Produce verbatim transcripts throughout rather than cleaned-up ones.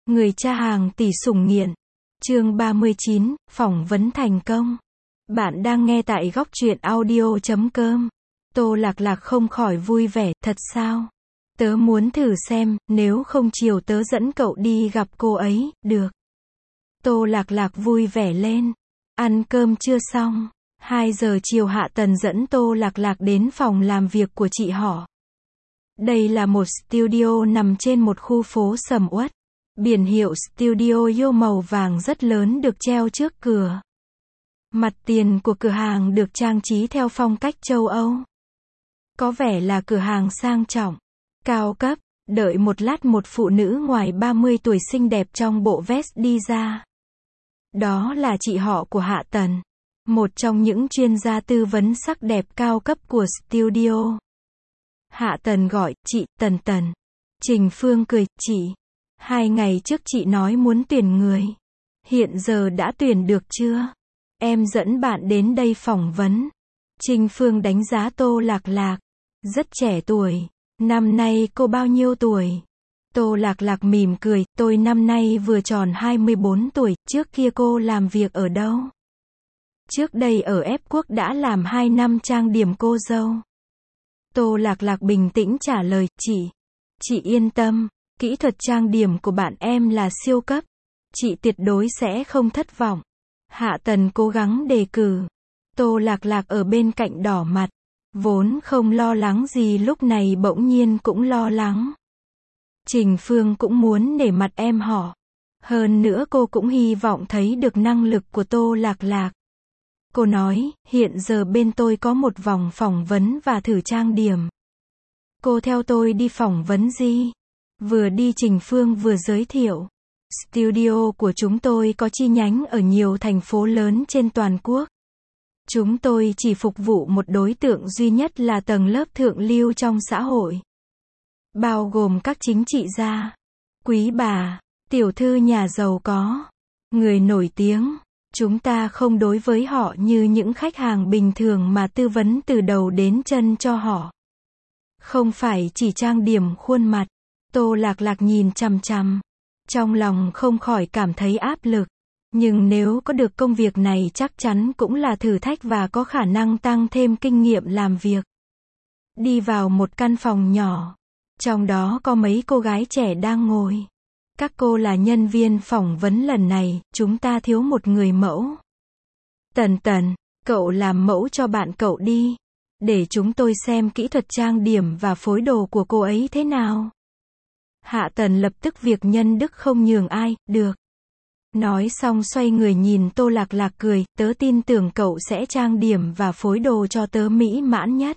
Người cha hàng tỷ sủng nghiện. Chương ba mươi chín, phỏng vấn thành công. Bạn đang nghe tại góc truyện audio chấm com. Tô Lạc Lạc không khỏi vui vẻ, thật sao? Tớ muốn thử xem, nếu không chiều tớ dẫn cậu đi gặp cô ấy, được. Tô Lạc Lạc vui vẻ lên. Ăn cơm chưa xong. hai giờ chiều Hạ Tần dẫn Tô Lạc Lạc đến phòng làm việc của chị họ. Đây là một studio nằm trên một khu phố sầm uất. Biển hiệu Studio Yo màu vàng rất lớn được treo trước cửa. Mặt tiền của cửa hàng được trang trí theo phong cách châu Âu. Có vẻ là cửa hàng sang trọng, cao cấp. Đợi một lát một phụ nữ ngoài ba mươi tuổi xinh đẹp trong bộ vest đi ra. Đó là chị họ của Hạ Tần, một trong những chuyên gia tư vấn sắc đẹp cao cấp của studio. Hạ Tần gọi, chị, Tần Tần. Trình Phương cười, chị. Hai ngày trước chị nói muốn tuyển người. Hiện giờ đã tuyển được chưa? Em dẫn bạn đến đây phỏng vấn. Trình Phương đánh giá Tô Lạc Lạc. Rất trẻ tuổi. Năm nay cô bao nhiêu tuổi? Tô Lạc Lạc mỉm cười, tôi năm nay vừa tròn hai mươi bốn tuổi, trước kia cô làm việc ở đâu? Trước đây ở Ép Quốc đã làm hai năm trang điểm cô dâu. Tô Lạc Lạc bình tĩnh trả lời, chị. Chị yên tâm, kỹ thuật trang điểm của bạn em là siêu cấp. Chị tuyệt đối sẽ không thất vọng. Hạ Tần cố gắng đề cử. Tô Lạc Lạc ở bên cạnh đỏ mặt. Vốn không lo lắng gì lúc này bỗng nhiên cũng lo lắng. Trình Phương cũng muốn nể mặt em họ. Hơn nữa cô cũng hy vọng thấy được năng lực của Tô Lạc Lạc. Cô nói, hiện giờ bên tôi có một vòng phỏng vấn và thử trang điểm. Cô theo tôi đi phỏng vấn gì? Vừa đi Trình Phương vừa giới thiệu. Studio của chúng tôi có chi nhánh ở nhiều thành phố lớn trên toàn quốc. Chúng tôi chỉ phục vụ một đối tượng duy nhất là tầng lớp thượng lưu trong xã hội. Bao gồm các chính trị gia, quý bà, tiểu thư nhà giàu có, người nổi tiếng. Chúng ta không đối với họ như những khách hàng bình thường mà tư vấn từ đầu đến chân cho họ. Không phải chỉ trang điểm khuôn mặt. Tô Lạc Lạc nhìn chằm chằm. Trong lòng không khỏi cảm thấy áp lực. Nhưng nếu có được công việc này chắc chắn cũng là thử thách và có khả năng tăng thêm kinh nghiệm làm việc. Đi vào một căn phòng nhỏ. Trong đó có mấy cô gái trẻ đang ngồi. Các cô là nhân viên phỏng vấn lần này, chúng ta thiếu một người mẫu. Tần Tần, cậu làm mẫu cho bạn cậu đi. Để chúng tôi xem kỹ thuật trang điểm và phối đồ của cô ấy thế nào. Hạ Tần lập tức việc nhân đức không nhường ai, được. Nói xong xoay người nhìn Tô Lạc Lạc cười, tớ tin tưởng cậu sẽ trang điểm và phối đồ cho tớ mỹ mãn nhất.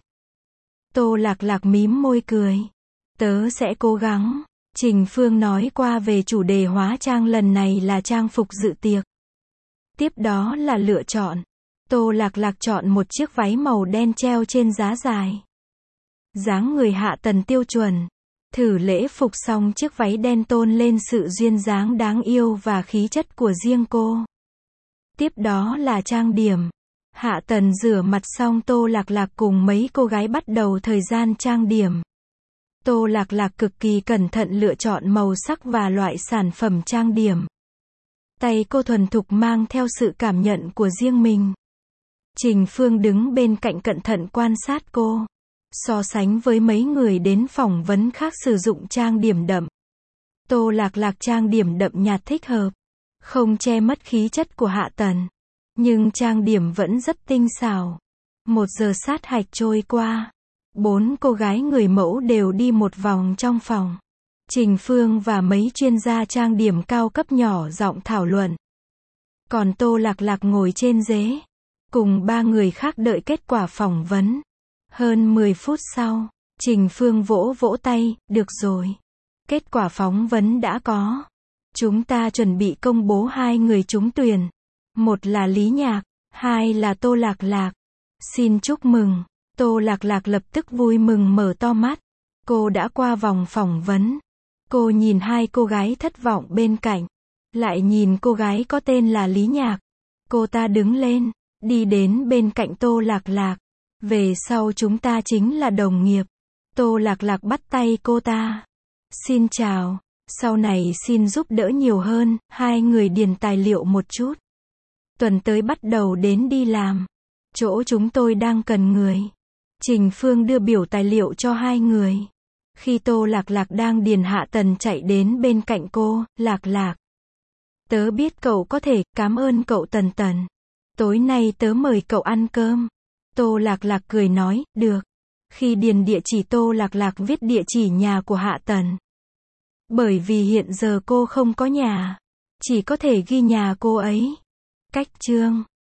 Tô Lạc Lạc mím môi cười. Tớ sẽ cố gắng. Trình Phương nói qua về chủ đề hóa trang lần này là trang phục dự tiệc. Tiếp đó là lựa chọn. Tô Lạc Lạc chọn một chiếc váy màu đen treo trên giá dài. Dáng người Hạ Tần tiêu chuẩn. Thử lễ phục xong chiếc váy đen tôn lên sự duyên dáng đáng yêu và khí chất của riêng cô. Tiếp đó là trang điểm. Hạ Tần rửa mặt xong Tô Lạc Lạc cùng mấy cô gái bắt đầu thời gian trang điểm. Tô Lạc Lạc cực kỳ cẩn thận lựa chọn màu sắc và loại sản phẩm trang điểm. Tay cô thuần thục mang theo sự cảm nhận của riêng mình. Trình Phương đứng bên cạnh cẩn thận quan sát cô. So sánh với mấy người đến phỏng vấn khác sử dụng trang điểm đậm. Tô Lạc Lạc trang điểm đậm nhạt thích hợp. Không che mất khí chất của Hạ Tần. Nhưng trang điểm vẫn rất tinh xảo. Một giờ sát hạch trôi qua. Bốn cô gái người mẫu đều đi một vòng trong phòng. Trình Phương và mấy chuyên gia trang điểm cao cấp nhỏ giọng thảo luận. Còn Tô Lạc Lạc ngồi trên ghế. Cùng ba người khác đợi kết quả phỏng vấn. Hơn mười phút sau, Trình Phương vỗ vỗ tay, được rồi. Kết quả phỏng vấn đã có. Chúng ta chuẩn bị công bố hai người trúng tuyển. Một là Lý Nhạc, hai là Tô Lạc Lạc. Xin chúc mừng. Tô Lạc Lạc lập tức vui mừng mở to mắt. Cô đã qua vòng phỏng vấn. Cô nhìn hai cô gái thất vọng bên cạnh. Lại nhìn cô gái có tên là Lý Nhạc. Cô ta đứng lên, đi đến bên cạnh Tô Lạc Lạc. Về sau chúng ta chính là đồng nghiệp. Tô Lạc Lạc bắt tay cô ta. Xin chào. Sau này xin giúp đỡ nhiều hơn, hai người điền tài liệu một chút. Tuần tới bắt đầu đến đi làm. Chỗ chúng tôi đang cần người. Trình Phương đưa biểu tài liệu cho hai người. Khi Tô Lạc Lạc đang điền, Hạ Tần chạy đến bên cạnh cô, Lạc Lạc. Tớ biết cậu có thể, cảm ơn cậu Tần Tần. Tối nay tớ mời cậu ăn cơm. Tô Lạc Lạc cười nói, được. Khi điền địa chỉ, Tô Lạc Lạc viết địa chỉ nhà của Hạ Tần. Bởi vì hiện giờ cô không có nhà, chỉ có thể ghi nhà cô ấy. Cách chương